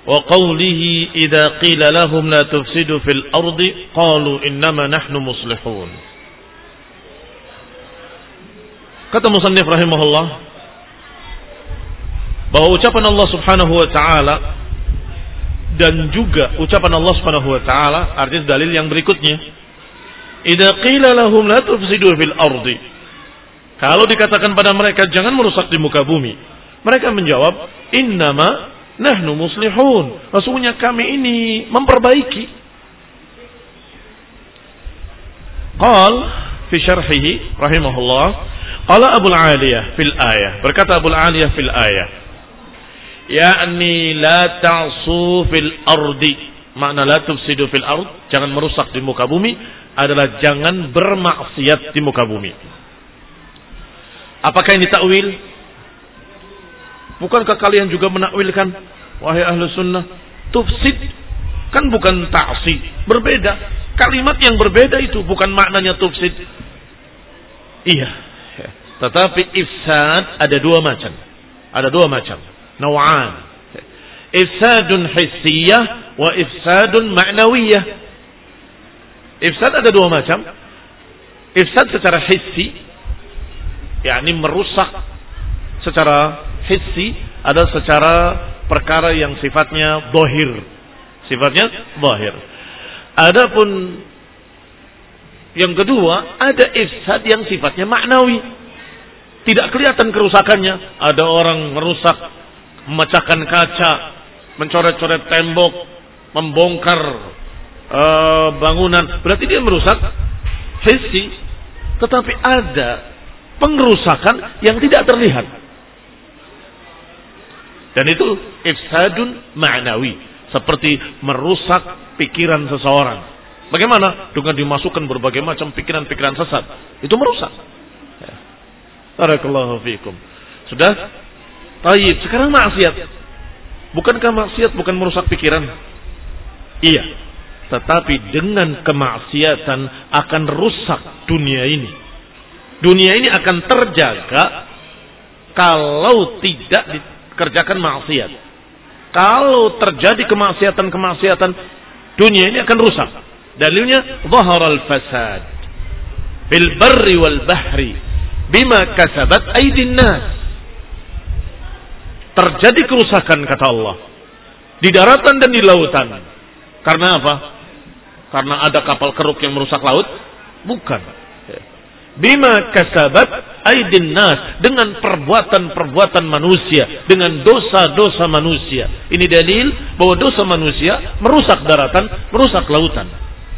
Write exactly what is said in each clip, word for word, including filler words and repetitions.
wa qawlihi idza qila lahum la tufsidu fil ardi qalu innama nahnu muslihun. Kata musannif rahimahullah bahwa ucapan Allah Subhanahu wa taala dan juga ucapan Allah Subhanahu wa taala artinya dalil yang berikutnya, idza qila lahum la tufsidu fil ardi, kalau dikatakan pada mereka jangan merusak di muka bumi, mereka menjawab innama nahnu muslihun, sesungguhnya kami ini memperbaiki. Qal fi syarhihi rahimahullah, qala Abu Aliyah fil ayah, berkata Abu Aliyah fil ayah, yakni la ta'su fil ardi, makna la tufsidu fil ard, jangan merusak di muka bumi adalah jangan bermaksiat di muka bumi. Apakah ini takwil? Bukankah kalian juga menakwilkan, wahai ahlu sunnah, tufsid kan bukan ta'si, berbeda, kalimat yang berbeda itu bukan maknanya tufsid. Iya, tetapi ifsad ada dua macam, ada dua macam, naw'an, ifsadun hissiyah wa ifsadun ma'nawiyah. Ifsad ada dua macam, ifsad secara hissi, yakni merusak secara hissi, ada secara perkara yang sifatnya zahir, sifatnya zahir. Adapun yang kedua, ada ifsad yang sifatnya maknawi, tidak kelihatan kerusakannya. Ada orang merusak, memecahkan kaca, mencoret-coret tembok, membongkar uh, bangunan, berarti dia merusak hissi. Tetapi ada pengerusakan yang tidak terlihat, dan itu ifsadun ma'nawi, seperti merusak pikiran seseorang. Bagaimana? Dengan dimasukkan berbagai macam pikiran-pikiran sesat, itu merusak. Barakallahu fiikum. Sudah? Tayyib, sekarang maksiat. Bukankah maksiat bukan merusak pikiran? Iya. Tetapi dengan kemaksiatan akan rusak dunia ini. Dunia ini akan terjaga kalau tidak dikerjakan maksiat. Kalau terjadi kemaksiatan-kemaksiatan, dunia ini akan rusak. Dalilnya zaharal fasad fil barri wal bahri bima kasabat aydin nas. Terjadi kerusakan kata Allah di daratan dan di lautan. Karena apa? Karena ada kapal keruk yang merusak laut? Bukan. Bima kasabat aydin nas, dengan perbuatan-perbuatan manusia, dengan dosa-dosa manusia. Ini dalil bahwa dosa manusia merusak daratan, merusak lautan.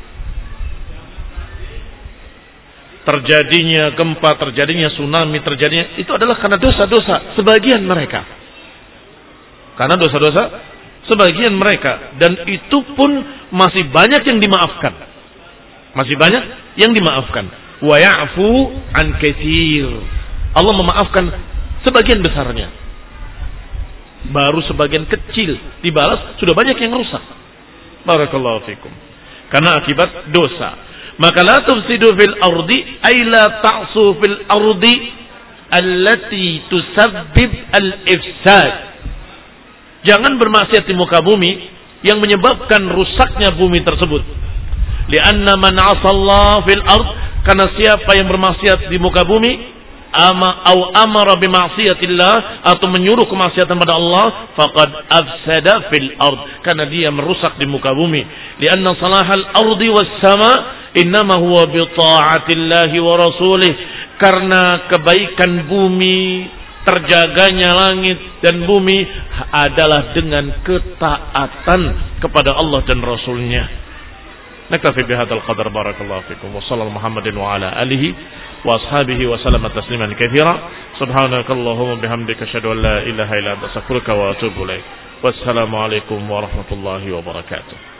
Terjadinya gempa, terjadinya tsunami, terjadinya itu adalah karena dosa-dosa sebagian mereka. Karena dosa-dosa sebagian mereka, dan itu pun masih banyak yang dimaafkan. Masih banyak yang dimaafkan. Wa ya'fu an katsir. Allah memaafkan sebagian besarnya. Baru sebagian kecil dibalas, sudah banyak yang rusak. Barakallahu fikum. Karena akibat dosa. Maka la tufsidu fil ardi ay la ta'su fil ardi allati tusabbib al-ifsad. Jangan bermaksiat di muka bumi yang menyebabkan rusaknya bumi tersebut. Lianna man 'asallahu fil ard, karena siapa yang bermaksiat di muka bumi, ama au amara bi ma'siyatillah, atau menyuruh kemaksiatan pada Allah, faqad afsada fil ard, karena dia merusak di muka bumi. Lianna salahal ardi was sama innama huwa bi ta'atillahi wa rasulih, karena kebaikan bumi, terjaganya langit dan bumi adalah dengan ketaatan kepada Allah dan Rasulnya. Naktafi bihadzal qadar, barakallahu fikum wa sallallahu Muhammadin wa ala alihi wa ashabihi wa sallama tasliman katsira. Subhanakallahumma bihamdika asyhadu an la ilaha illa anta astaghfiruka wa atubu ilaik. Wassalamu alaikum warahmatullahi wabarakatuh.